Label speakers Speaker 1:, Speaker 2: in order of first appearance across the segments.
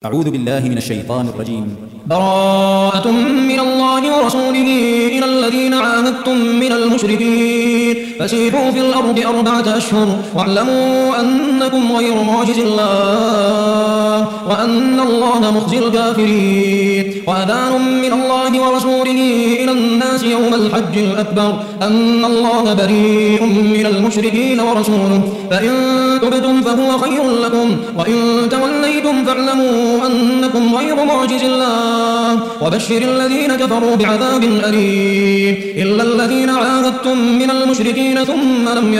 Speaker 1: أعوذ بالله من الشيطان الرجيم.
Speaker 2: براءة من الله ورسوله إلى الذين عاهدتم من المشركين فسيحوا في الأرض 4 أشهر واعلموا أنكم غير معجز الله وأن الله مخزي الكافرين. وأذان من الله ورسوله إلى الناس يوم الحج الأكبر أن الله بريء من المشركين ورسوله فإن تبتم فهو خير لكم وإن توليتم فاعلموا أنكم غير معجز الله وبشر الذين كفروا بعذاب أليم. إلا الذين عاهدتم من المشركين ثم لم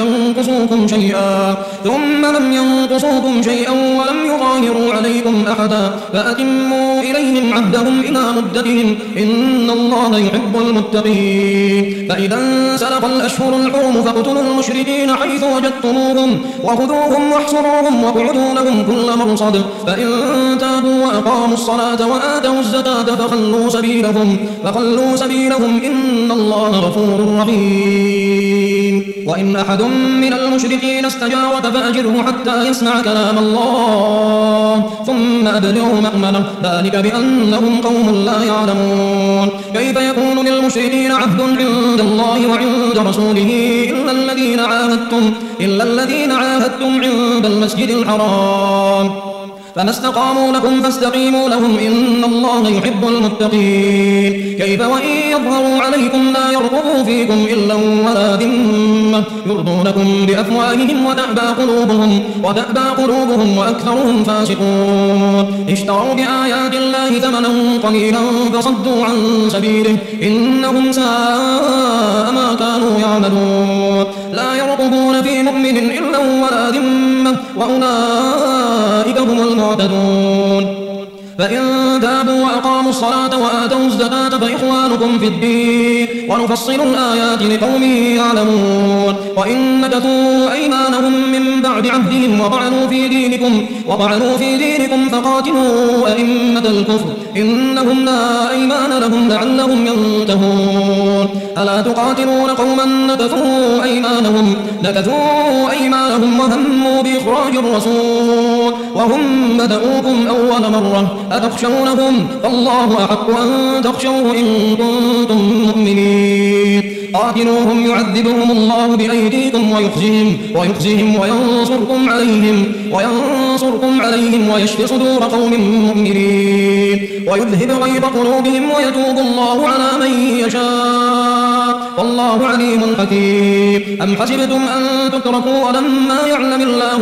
Speaker 2: ينقصوكم شيئا ولم يظاهروا عليكم أحدا فأتموا إليهم عهدهم إلى مدتهم إن الله يحب المتقين. فإذا انسلخ الأشهر الحرم فاقتلوا المشركين حيث وجدتموهم وخذوهم واحصروهم واقعدوا لهم كل مرصد فإن تابوا وأقاموا الصلاة وآتوا الزكاة فخلوا سبيلهم إن الله غفور رحيم. وإن أحد من المشركين استجارك فأجره حتى يسمع كلام الله ثم أبلغه مأمنه ذلك بأنهم قوم لا يعلمون. كيف يكون للمشركين عهد عند الله وعند رسوله إلا الذين عاهدتم عند المسجد الحرام فما استقاموا لكم فاستقيموا لهم إن الله يحب المتقين. كيف وإن يظهروا عليكم لا يرقبوا فيكم إلا ولا ذمة يرضونكم بأفواههم وتأبى قلوبهم وأكثرهم فاسقون. اشتروا بآيات الله ثمنا قليلا فصدوا عن سبيله إنهم ساء ما كانوا يعملون. لا يرقبون في مؤمن إلا ولا ذمة وأولئك هم المعتدون. فإن تابوا وأقاموا الصلاة وآتوا الزكاة فإخوانكم في الدين ونفصل الآيات لقوم يعلمون. وإن نكثوا أيمانهم من بعد عهدهم وطعنوا في دينكم فقاتلوا أئمة الكفر إنهم لا أيمان لهم لعلهم ينتهون. ألا تقاتلون قوما نكثوا أيمانهم وهموا بإخراج الرسول وهم بدؤوكم أول مرة أتخشونهم فالله أحق أن تخشوه إن كنتم مؤمنين. قاتلوهم يعذبهم الله بأيديكم ويخزهم وينصركم عليهم ويشفي صدور قوم مؤمنين ويذهب غيظ قلوبهم ويتوب الله على من يشاء والله عليم حكيم. أم حسبتم أن تتركوا ولما يعلم الله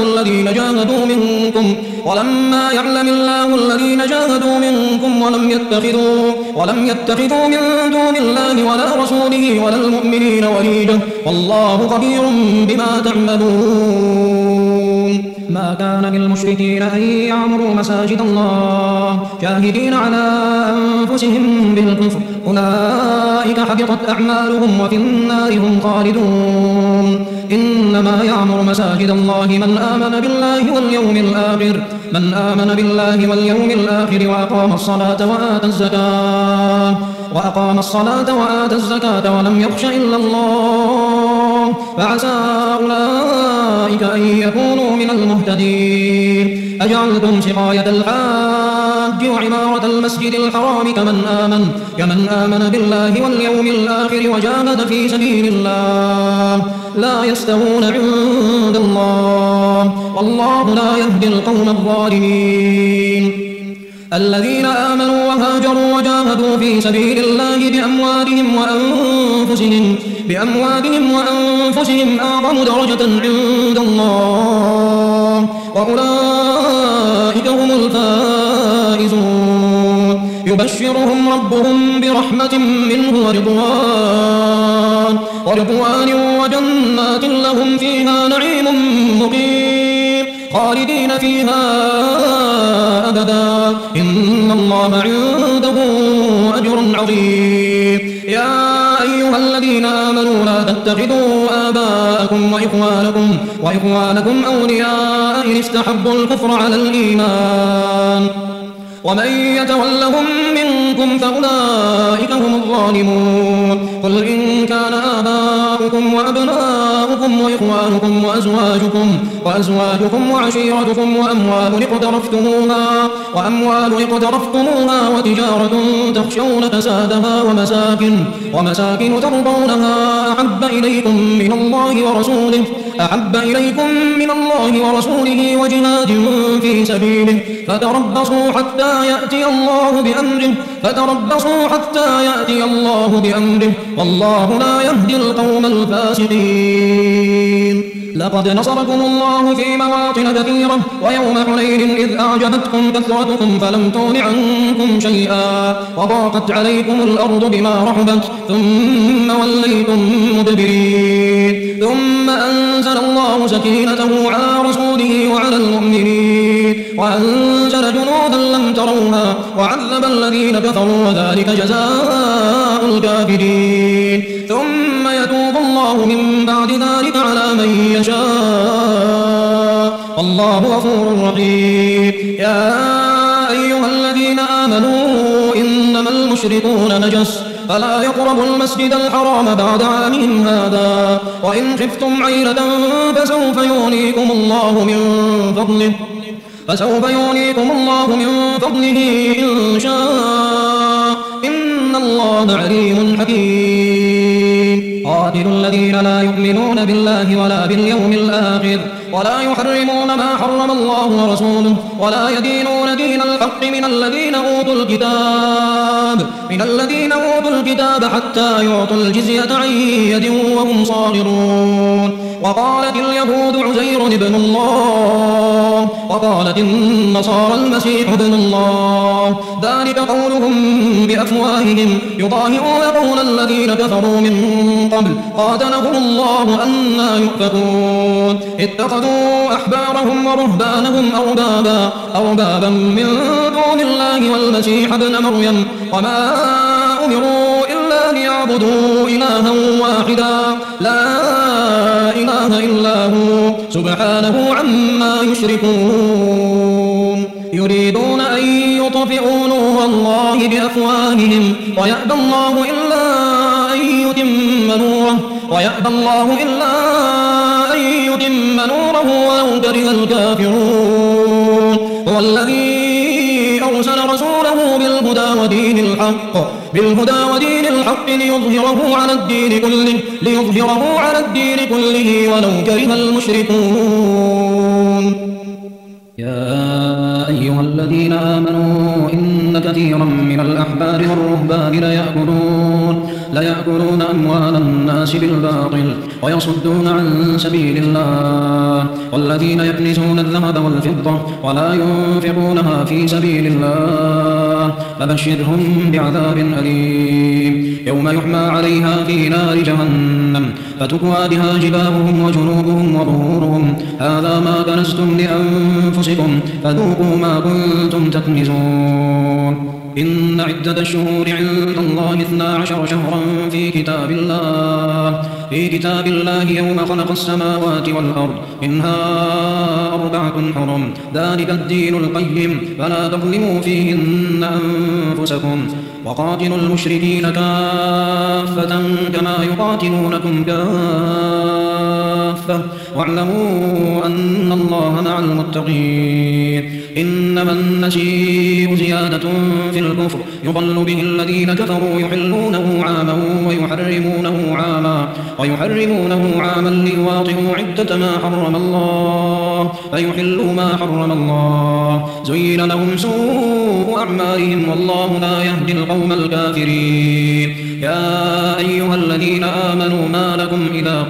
Speaker 2: الذين جاهدوا منكم ولم يتخذوا من دون الله ولا رسوله ولا المؤمنين وليجة والله خبير بما تعملون. ما كان للمشركين أن يعمروا مساجد الله شاهدين على أنفسهم بالكفر أولئك حبطت أعمالهم وفي النار هم خالدون. إنما يعمر مساجد الله من آمن بالله واليوم الآخر وأقام الصلاة وآتى الزكاة ولم يخش إلا الله فعسى أولئك أن يكونوا من المهتدين. أجعلتم سقاية الحاج وعمارة المسجد الحرام كمن آمن بالله واليوم الآخر وجاهد في سبيل الله لا يستوون عند الله والله لا يهدي القوم الظالمين. الذين آمنوا وهاجروا وجاهدوا في سبيل الله بأموالهم وأنفسهم أعظم درجة عند الله وأولئك هم الفائزون. يبشرهم ربهم برحمة منه ورضوان وجنات لهم فيها نعيم مقيم خالدين فيها أبدا إن الله عنده أجر عظيم. يا أيها الذين آمنوا لا تتخذوا آباءكم وإخوانكم أولياء إن استحبوا الكفر على الإيمان ومن يتولهم منكم فأولئك هم الظالمون. قل إن كان آباؤكم إخوانكم وأبناؤكم وإخوانكم وأزواجكم وعشيرتكم وأموال اقترفتموها وتجارة تخشون كسادها ومساكن ترضونها أحب إليكم من الله ورسوله وجهاد في سبيله فتربصوا حتى يأتي الله بأمره والله لا يهدي القوم الفاسقين. لقد نصركم الله في مواطن كثيرة ويوم حنين إذ أعجبتكم كثرتكم فلم تغن عنكم شيئا وضاقت عليكم الأرض بما رحبت ثم وليتم مدبرين ثم أنزل الله سكينته على رسوله وعلى المؤمنين وأنزل جنودا لم تروها وعذب الذين كفروا وذلك جزاء الكافرين. ثم يتوب الله من بعد ذلك على من يشاء والله غفور رحيم. يا أيها الذين آمنوا إنما المشركون نجس فلا يقربوا المسجد الحرام بعد عامهم هذا وإن خفتم عيلة فسوف يغنيكم الله من فضله إن شاء إن الله عليم حكيم. قاتلوا الذين لا يؤمنون بالله ولا باليوم الآخر ولا يحرمون ما حرم الله ورسوله ولا يدينون دين الحق من الذين أوتوا الكتاب حتى يعطوا الجزية عن يد وهم صاغرون. وقالت اليهود عزير ابن الله وقالت النصارى المسيح ابن الله ذلك قولهم بأفواههم يضاهئون قول الذين كفروا من قبل قاتلهم الله أنى يؤفكون. اتخذوا أحبارهم ورهبانهم أربابا من دون الله والمسيح ابن مريم وما أمروا إلا ليعبدوا إلها واحدا لا إله إلا هو سبحانه عما يشركون. يريدون أن يطفئوا نور الله بأفواههم ويأبى الله إلا أن يتم نوره ولو كره الكافرون. هو الذي أرسل رسوله بالهدى ودين الحق ليظهره على الدين كله ولو كره المشركون.
Speaker 3: يا أيها الذين آمنوا إن كثيرا من الأحبار والرهبان ليأكلون أموال الناس بالباطل ويصدون عن سبيل الله والذين يكنزون الذهب والفضة ولا ينفقونها في سبيل الله فبشرهم بعذاب أليم يوم يحمى عليها في نار جهنم فتكوى بها جباههم وجنوبهم وظهورهم هذا ما كنزتم لأنفسكم فذوقوا ما كنتم تكنزون. إن عدة الشهور عند الله 12 شهرا في كتاب الله يوم خلق السماوات والأرض منها 4 حرم ذلك الدين القيم فلا تظلموا فيهن أنفسكم وقاتلوا المشركين كافة كما يقاتلونكم كافة واعلموا أن الله مع المتقين. إنما النسيء زيادة في الكفر يضل به الذين كفروا يحلونه عاما ويحرمونه عاما ليواطئوا عدة ما حرم الله فيحلوا ما حرم الله زين لهم سوء أعمالهم والله لا يهدي القوم الكافرين. يا أيها الذين آمنوا ما لكم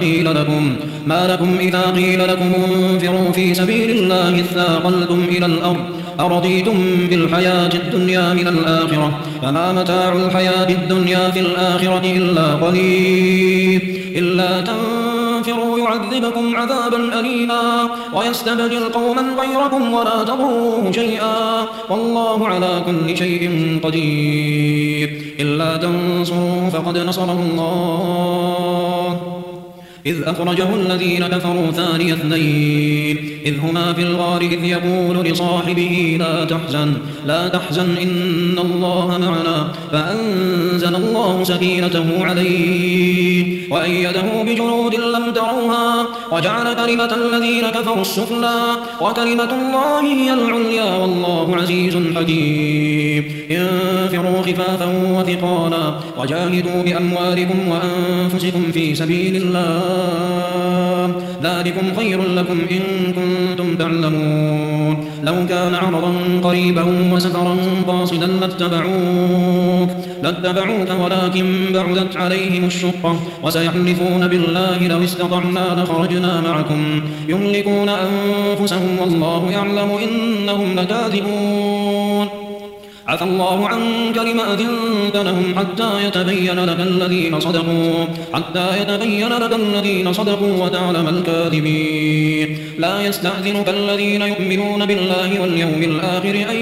Speaker 3: إذا قيل لكم انفروا في سبيل الله اثاقلتم إلى الأرض أرضيتم بالحياة الدنيا من الآخرة فما متاع الحياة الدنيا في الآخرة إلا قليل إلا تنفروا يعذبكم عذابا أليما ويستبدل قوما غيركم ولا تضروه شيئا والله على كل شيء قدير. إلا تنصروا فقد نصره الله إذ أخرجه الذين كفروا ثاني اثنين إذ هما في الغار إذ يقول لصاحبه لا تحزن إن الله معنا فأنزل الله سكينته عليه وأيده بجنود لم تروها وجعل كلمة الذين كفروا السفلى وكلمة الله هي العليا والله عزيز حكيم انفروا خفافا وثقالا وجاهدوا بأموالكم وأنفسكم في سبيل الله ذلكم خير لكم إن كنتم تعلمون لو كان عرضا قريبا وسفرا قاصدا لاتبعوك ولكن بعدت عليهم الشقة وسيحلفون بالله لو استطعنا لخرجنا معكم يملكون أنفسهم والله يعلم إنهم لكاذبون عفى الله عنك لما أذنت لهم حتى يتبين لك الذين صدقوا وتعلم الكاذبين لا يستأذنك الذين يؤمنون بالله واليوم الآخر أن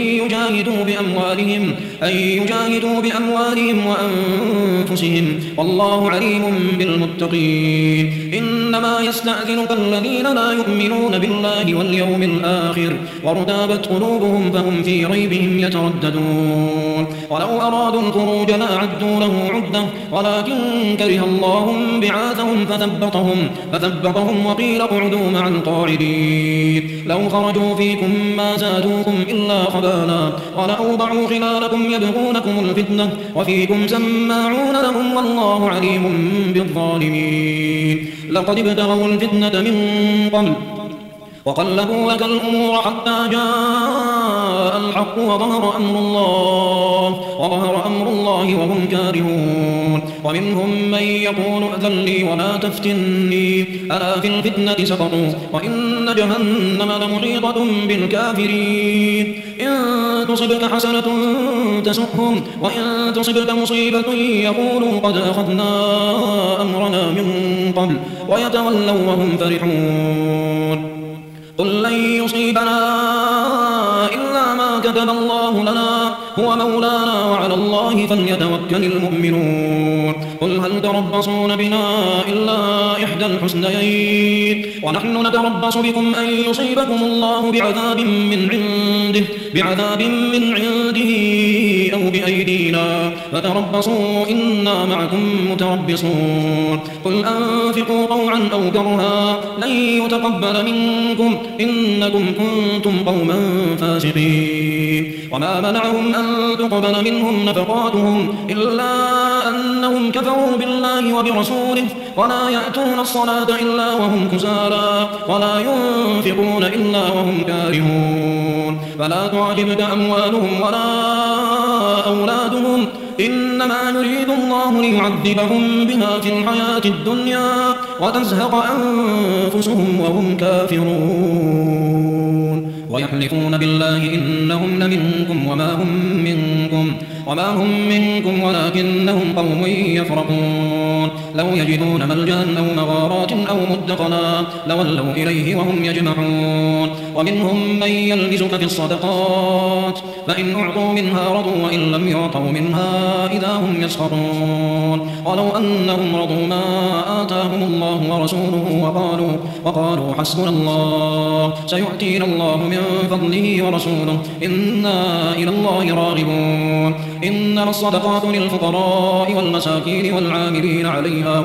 Speaker 3: يجاهدوا بأموالهم وأنفسهم والله عليم بالمتقين إنما يستأذنك الذين لا يؤمنون بالله واليوم الآخر وارتابت قلوبهم فهم في ريبهم يترددون ولو أرادوا الخروج لأعدوا له عدة ولكن كره الله بعاثهم فثبطهم وقيل اقعدوا مع القاعدين لو خرجوا فيكم ما زادوكم إلا خبالا ولأوضعوا خلالكم يبغونكم الفتنة وفيكم سماعون لهم والله عليم بالظالمين لقد ابتغوا الفتنة من قبل وقلبوا لك الأمور حتى جاء الحق وظهر أمر الله وهم كارهون ومنهم من يقول ائذن لي ولا تفتني ألا في الفتنة سقطوا وإن جهنم لمحيطة بالكافرين إن تصبك حسنة تسؤهم وإن تصبك مصيبة يقولوا قد أخذنا أمرنا من قبل ويتولوا وهم فرحون قل لن يصيبنا إلا ما كتب الله لنا هو مولانا وعلى الله فليتوكل المؤمنون قل هل تربصون بنا إلا إحدى الحسنيين ونحن نتربص بكم أن يصيبكم الله بعذاب من عنده أو بأيدينا فتربصوا إنا معكم متربصون قل أنفقوا طوعا أو كرها لن يتقبل منكم إنكم كنتم قوما فاسقين وما منعهم أن تقبل منهم نفقاتهم إلا أنهم كفروا بالله وبرسوله ولا يأتون الصلاة إلا وهم كسالى ولا ينفقون إلا وهم كارهون فلا تعجبك أموالهم ولا أولادهم إنما يريد الله ليعذبهم بها في الحياة الدنيا وتزهق أنفسهم وهم كافرون ويحلفون بالله إنهم لمنكم وما هم منكم ولكنهم قوم يفرقون لو يجدون ملجأ أو مغارات أو مدخلا لولوا إليه وهم يجمعون ومنهم من يلمزك في الصدقات فإن أعطوا منها رضوا وإن لم يعطوا منها إذا هم يسخطون ولو أنهم رضوا ما آتاهم الله ورسوله وقالوا حسبنا الله سيؤتينا الله من فضله ورسوله إنا إلى الله راغبون إنما الصدقات للفقراء والمساكين والعاملين عليها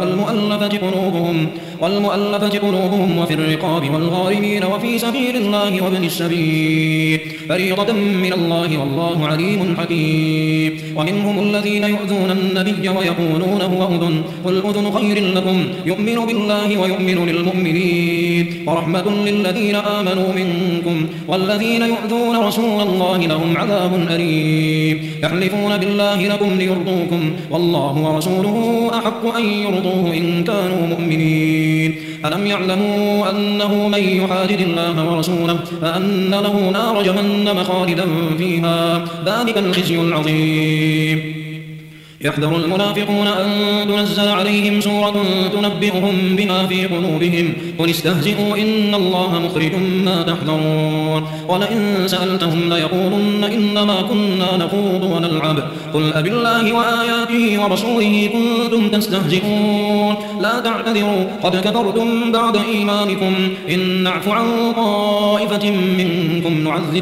Speaker 3: والمؤلفة قلوبهم وفي الرقاب والغارمين وفي سبيل الله وابن السبيل فريضة من الله والله عليم حكيم ومنهم الذين يؤذون النبي ويقولون هو أذن قل أذن خير لكم يؤمن بالله ويؤمن للمؤمنين ورحمة للذين آمنوا منكم والذين يؤذون رسول الله لهم عذاب أليم يحلفون بالله لكم ليرضوكم والله ورسوله أحق أن يرضوه إن كانوا مؤمنين ألم يعلموا أنه من يحادد الله ورسوله فأن له نار جهنم خالدا فيها ذلك الخزي العظيم يحذر المنافقون أن تنزل عليهم سورة تنبئهم بما في قلوبهم قل استهزئوا إن الله مخرج ما تحذرون ولئن سألتهم ليقولن إنما كنا نخوض ونلعب قل أبالله وآياته ورسوله كنتم تستهزئون لا تعتذروا قد كفرتم بعد إيمانكم إن نعف عن طائفة منكم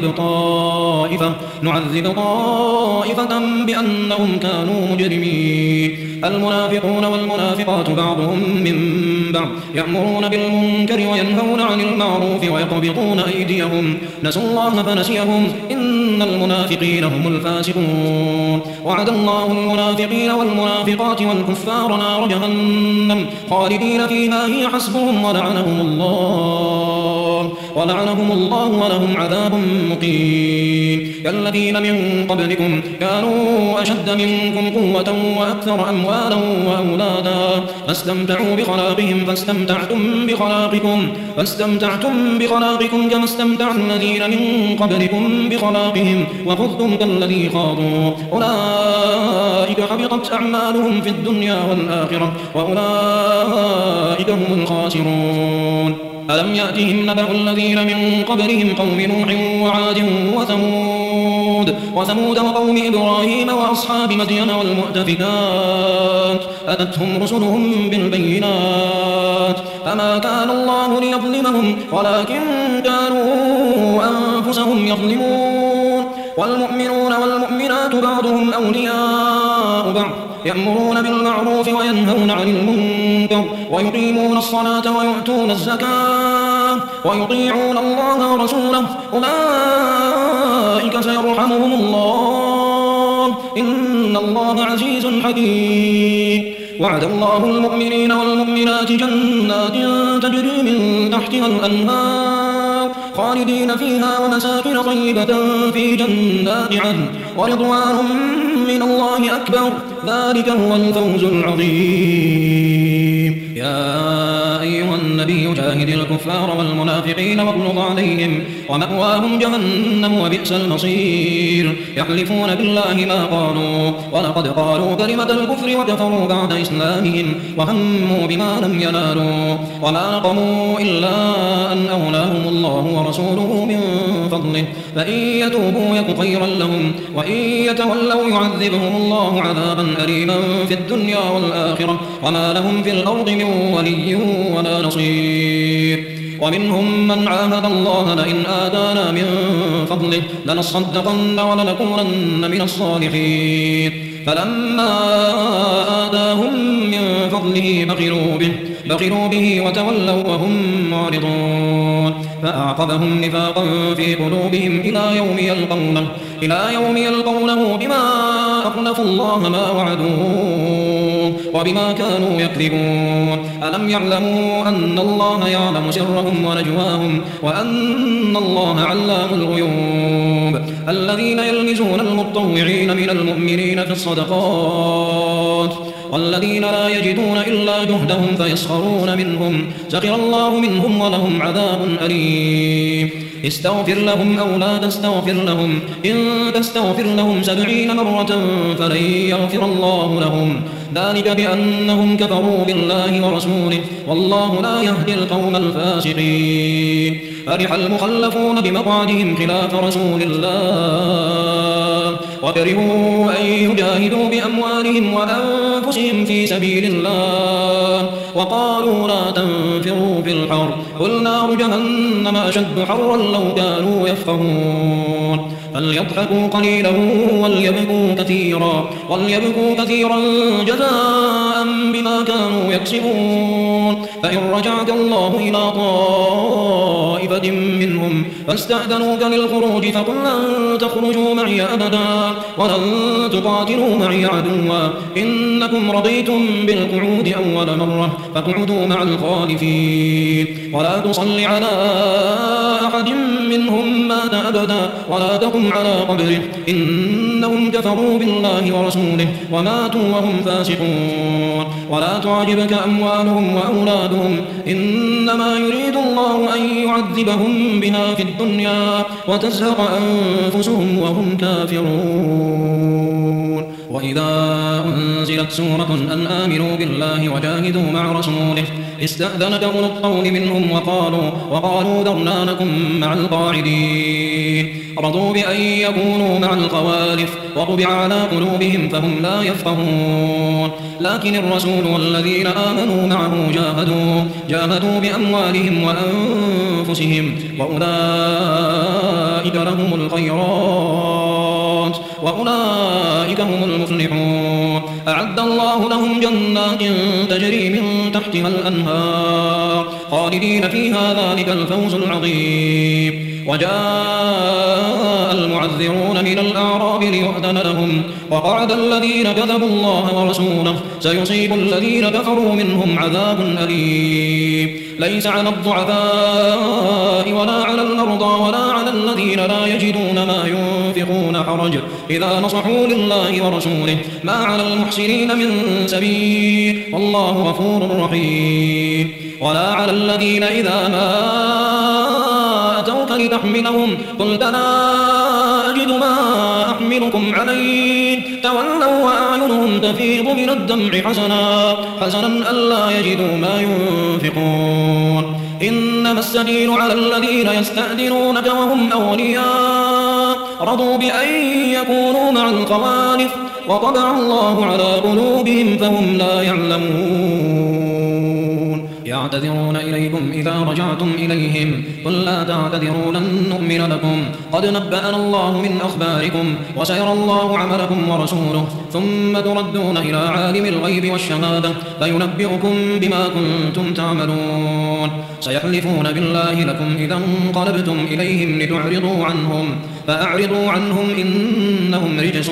Speaker 3: نعذب طائفة بأنهم كانوا مجرمين المنافقون والمنافقات بعضهم من بعض يأمرون بالمنكر وينهون عن المعروف ويقبضون أيديهم نسوا الله فنسيهم إن المنافقين هم الفاسقون وعد الله المنافقين والمنافقات والكفار نار جهنم خالدين فيها هي حسبهم ولعنهم الله ولهم عذاب مقيم كالذين من قبلكم كانوا أشد منكم قوة وأكثر أموالا وأولادا فاستمتعوا بخلاقهم فاستمتعتم بخلاقكم كما استمتع الذين من قبلكم بخلاقهم وخذتم كالذي خاضوا أولئك حبطت أعمالهم في الدنيا والآخرة وأولئك هم الخاسرون ألم يأتهم نبأ الذين من قبلهم قوم نوح وعاد وثمود وقوم إبراهيم وأصحاب مدين والمؤتفكات أتتهم رسلهم بالبينات فما كان الله ليظلمهم ولكن كانوا أنفسهم يظلمون والمؤمنون والمؤمنات بعضهم أولياء بعض يأمرون بالمعروف وينهون عن المنكر ويقيمون الصلاة ويؤتون الزكاة ويطيعون الله ورسوله أولئك سيرحمهم الله إن الله عزيز حكيم وعد الله المؤمنين والمؤمنات جنات تجري من تحتها الأنهار خالدين فيها ومساكن طيبة في جنات عدن ورضوان من الله أكبر ذلك هو الفوز العظيم يا أيها النبي جاهد الكفار والمنافقين واغلظ عليهم ومأواهم جهنم وبئس المصير يحلفون بالله ما قالوا ولقد قالوا كلمة الكفر وكفروا بعد إسلامهم وهموا بما لم ينالوا وما نقموا إلا أن أغناهم الله ورسوله من فضله فإن يتوبوا يك خيرا لهم وإن يتولوا يعذبهم الله عذابا أليما في الدنيا والآخرة وما لهم في الأرض من ولي ولا نصير ومنهم من عاهد الله لئن آتانا من فضله لنصدقن ولنكونن من الصالحين فلما آتاهم من فضله بخلوا به وتولوا وهم معرضون فأعقبهم نفاقا في قلوبهم إلى يوم يلقونه بما أخلفوا الله ما وعدوه وبما كانوا يكذبون ألم يعلموا أن الله يعلم سرهم ونجواهم وأن الله علام الغيوب الذين يلمزون المطوعين من المؤمنين في الصدقات والذين لا يجدون إلا جهدهم فيسخرون منهم سخر الله منهم ولهم عذاب أليم استغفر لهم أو لا تستغفر لهم إن تستغفر لهم 70 مرة فلن يغفر الله لهم ذلك بأنهم كفروا بالله ورسوله والله لا يهدي القوم الفاسقين فرح المخلفون بمقعدهم خلاف رسول الله وكرهوا أن يجاهدوا بأموالهم وأنفسهم في سبيل الله وقالوا لا تنفروا في الحر قل نار جهنم أشد حرا لو كانوا يفقهون فليضحكوا قليلا وليبكوا كثيرا جزاء بما كانوا يكسبون فإن رجعك الله إلى طائفة منهم فاستأذنوك للخروج فقل لن تخرجوا معي أبدا ولن تقاتلوا معي عدوا إنكم رضيتم بالقعود أول مرة فاقعدوا مع الخالفين ولا تصل على أحد منهم مات أبدا ولا تقم على قبره إنهم كفروا بالله ورسوله وماتوا وهم فاسقون ولا تعجبك أموالهم وأولادهم إنما يريد الله أن يعذبهم بها في الدنيا وتزهق أنفسهم وهم كافرون وإذا أنزل أنزلت سورة أن آمنوا بالله وجاهدوا مع رسوله استأذنك أولو الطول منهم وقالوا ذرنا نكن مع القاعدين رضوا بأن يكونوا مع الخوالف وطبع على قلوبهم فهم لا يفقهون لكن الرسول والذين آمنوا معه جاهدوا بأموالهم وأنفسهم وأولئك لهم الخيرات وأولئك هم المفلحون أعد الله لهم جنات تجري من تحتها الأنهار خالدين فيها ذلك الفوز العظيم وجاء المعذرون من الأعراب ليؤذن لهم وقعد الذين كذبوا الله ورسوله سيصيب الذين كفروا منهم عذاب أليم ليس على الضعفاء ولا على المرضى ولا على الذين لا يجدون ما ينفقون حرج إذا نصحوا لله ورسوله ما على المحسنين من سبيل والله غفور رحيم ولا على الذين إذا ما أتوك لتحملهم قلت لا أجد ما أحملكم عليه تولوا وأعينهم تفيض من الدمع حزنا ألا يجدوا ما ينفقون إنما السبيل على الذين يستأذنونك وهم أولياء رضوا بأن يكونوا مع الخوالف وطبع الله على قلوبهم فهم لا يعلمون يعتذرون إليكم إذا رجعتم إليهم قل لا تعتذروا لن نؤمن لكم قد نبأنا الله من أخباركم وسيرى الله عملكم ورسوله ثم تردون إلى عالم الغيب والشهادة فينبئكم بما كنتم تعملون سيحلفون بالله لكم إذا انقلبتم إليهم لتعرضوا عنهم فأعرضوا عنهم إنهم رجس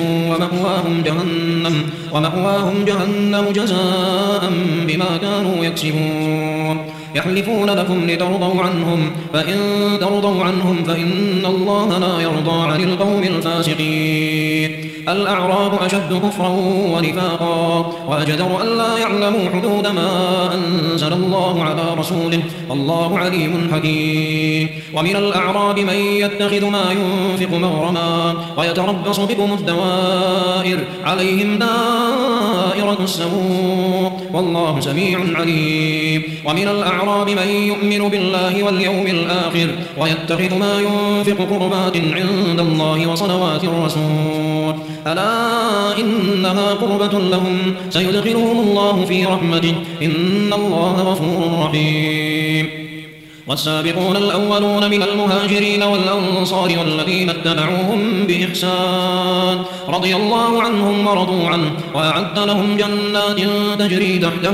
Speaker 3: ومأواهم جهنم جزاء بما كانوا يكسبون يحلفون لكم لترضوا عنهم فإن ترضوا عنهم فإن الله لا يرضى عن القوم الفاسقين الأعراب أشد كفرا ونفاقا وأجدر ألا يعلموا حدود ما أنزل الله على رسوله الله عليم حكيم ومن الأعراب من يتخذ ما ينفق مغرما ويتربص بكم الدوائر عليهم دائرة السوء والله سميع عليم ومن الأعراب من يؤمن بالله واليوم الآخر ويتخذ ما ينفق قربات عند الله وصلوات الرسول ألا إنها قربة لهم سيدخلهم الله في رحمته إن الله غفور رحيم والسابقون الأولون من المهاجرين والأنصار والذين اتبعوهم بإحسان رضي الله عنهم ورضوا عنه وأعد لهم جنات تجري تحتها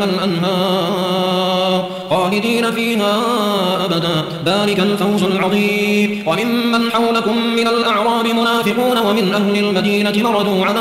Speaker 3: الأنهار خالدين فيها أبدا ذلك الفوز العظيم وممن حولكم من الأعراب منافقون ومن أهل المدينة مردوا على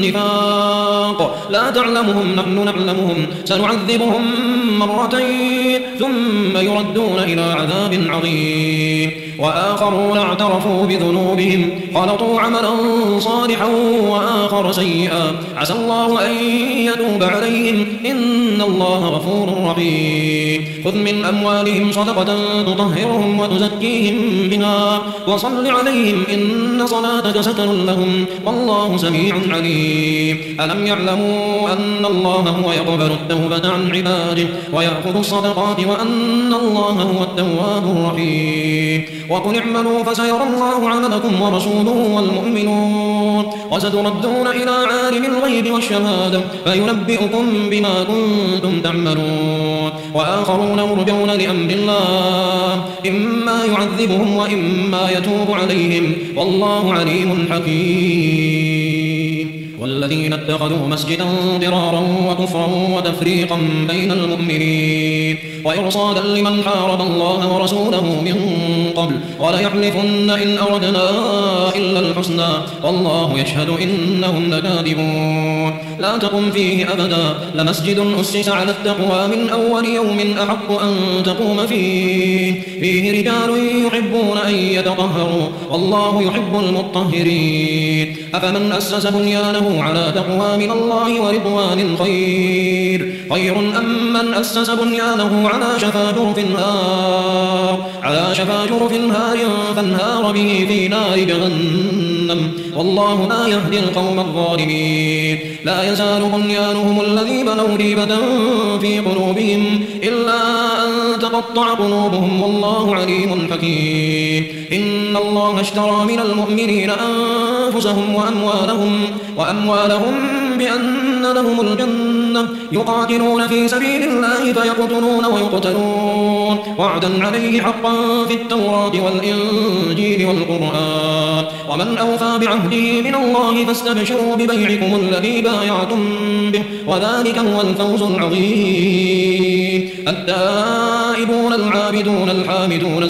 Speaker 3: النفاق لا تعلمهم نحن نعلمهم سنعذبهم مرتين ثم يردون إلى عذاب عظيم وآخرون اعترفوا بذنوبهم خلطوا عملا صالحا وآخر سيئا عسى الله أن يتوب عليهم إن الله غفور رحيم خذ من أموالهم صدقة تطهرهم وتزكيهم بها وصل عليهم إن صلاتك سكن لهم والله سميع عليم ألم يعلموا أن الله هو يقبل التوبة عن عباده ويأخذ الصدقات وأن الله هو التواب الرحيم وقل اعملوا فسيرى الله عملكم ورسوله والمؤمنون وستردون إلى عالم الغيب والشهادة فينبئكم بما كنتم تعملون وآخرون مرجون لأمر الله إما يعذبهم وإما يتوب عليهم والله عليم حكيم والذين اتخذوا مسجدا ضرارا وكفرا وتفريقا بين المؤمنين وإرصادا لمن حارب الله ورسوله من قبل وليحلفن إن أردنا إلا الحسنى والله يشهد إنهم لكاذبون لا تقم فيه أبدا لمسجد أسس على التقوى من أول يوم أحق أن تقوم فيه رجال يحبون أن يتطهروا والله يحب المطهرين أفمن أسس بنيانه على تقوى من الله ورضوان خير أم من أسس بنيانه على شفا جرف هار فانهار به في نار جهنم جهنم والله لا يهدي القوم الظالمين لا يزال بنيانهم الذي بنوا ريبة في قلوبهم إلا أن تقطع قلوبهم والله عليم حكيم إن الله اشترى من المؤمنين أنفسهم وأموالهم بأن لهم الجنة يقاتلون في سبيل الله فيقتلون ويقتلون وعدا عليه حقا في التوراة والإنجيل والقرآن ومن أوفى بعهده من الله فاستبشروا ببيعكم الذي بايعتم به وذلك هو الفوز العظيم التائبون العابدون الحامدون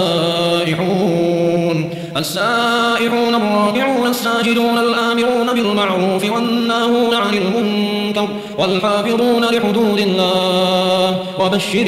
Speaker 3: السائحون الراكعون الساجدون الآمرون بالمعروف والناهون عن المنكر والحافظون لحدود الله وبشر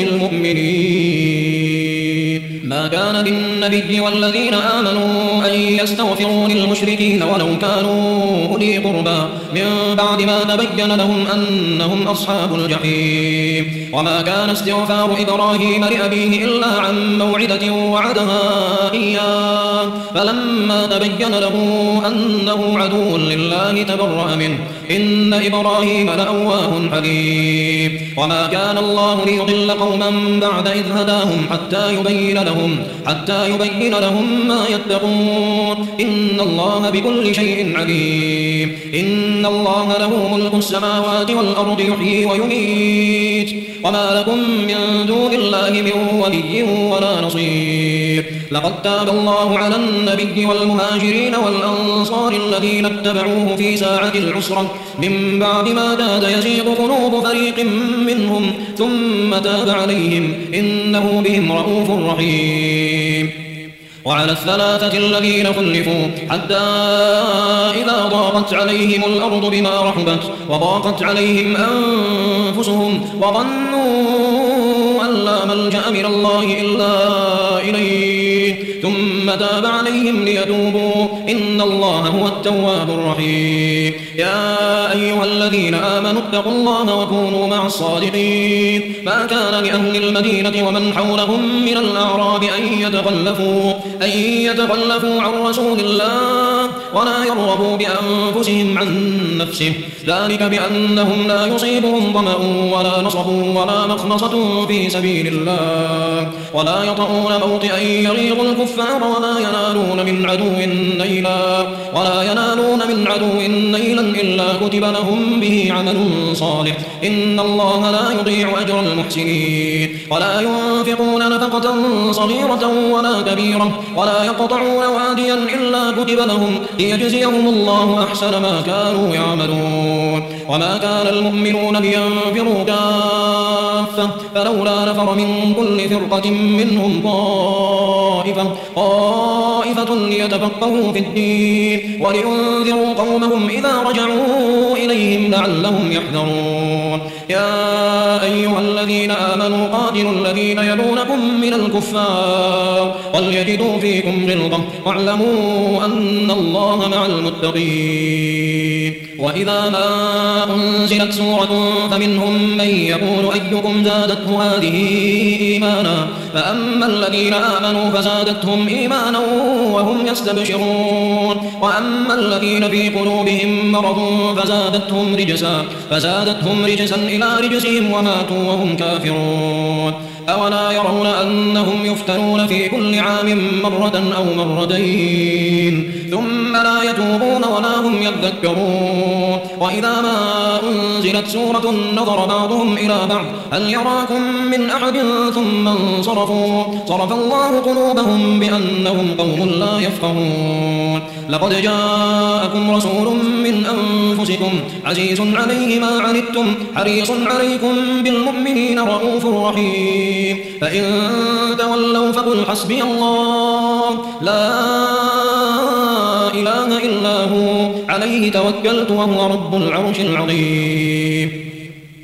Speaker 3: المؤمنين ما كان للنبي والذين آمنوا أن يستغفروا للمشركين ولو كانوا أولي قربى من بعد ما تبين لهم أنهم أصحاب الجحيم وما كان استغفار إبراهيم لأبيه إلا عن موعدة وعدها إياه فلما تبين له أنه عدو لله تبرأ منه إن إبراهيم لأواه حليم وما كان الله ليضل قوما بعد إذ هداهم حتى يبين لهم ما يتقون إن الله بكل شيء عليم إن الله له ملك السماوات والأرض يحيي ويميت وما لكم من دون الله من ولي ولا نصير لقد تاب الله على النبي والمهاجرين والأنصار الذين اتبعوه في ساعة العسرة من بعد ما كاد يزيغ قلوب فريق منهم ثم تاب عليهم إنه بهم رؤوف رحيم وعلى الثلاثة الذين خلفوا حتى إذا ضاقت عليهم الأرض بما رحبت وضاقت عليهم أنفسهم وظنوا أن لا ملجأ من الله إلا إليه ثم تاب عليهم ليتوبوا إن الله هو التواب الرحيم يا أيها الذين آمنوا اتقوا الله وكونوا مع الصادقين ما كان لأهل المدينة ومن حولهم من الأعراب أن يتخلفوا عن رسول الله ولا يرغبوا بأنفسهم عن نفسه ذلك بأنهم لا يصيبهم ظمأ ولا نصب ولا مخمصة في سبيل الله ولا يطؤون موطئا يغيظ الكفار ولا ينالون من عدو نيلا إلا كتب لهم به عمل صالح إن الله لا يضيع أجر المحسنين ولا ينفقون نفقة صغيرة ولا كبيرة ولا يقطعون واديا إلا كتب لهم ليجزيهم الله أحسن ما كانوا يعملون وما كان المؤمنون لينفروا كافة فلولا نفر من كل فرقة منهم طائفة ليتفقهوا في الدين ولينذروا قومهم إذا رجعوا إليهم لعلهم يحذرون يا أيها الذين آمنوا قاتلوا الذين يلونكم من الكفار وليجدوا فيكم غلظة واعلموا أن الله مع المتقين وإذا ما أنزلت سورة فمنهم من يقول أيكم زادته هذه إيمانا فأما الذين آمنوا فزادتهم إيمانا وهم يستبشرون وأما الذين في قلوبهم مرض فزادتهم رجسا إلى رجسهم وماتوا وهم كافرون أولا يرون أنهم يفتنون في كل عام مرة أو مرتين ثم لا يتوبون ولا هم يذكرون وإذا ما أنزلت سورة نظر بعضهم إلى بعض هل يراكم من أحد ثم انصرفوا صرف الله قلوبهم بأنهم قوم لا يفقهون لقد جاءكم رسول من أنفسكم عزيز عليه ما عنتم حريص عليكم بالمؤمنين رؤوف رحيم فإن تولوا فقل حسبي الله لا إله إلا هو عليه توكلت وهو رب العرش العظيم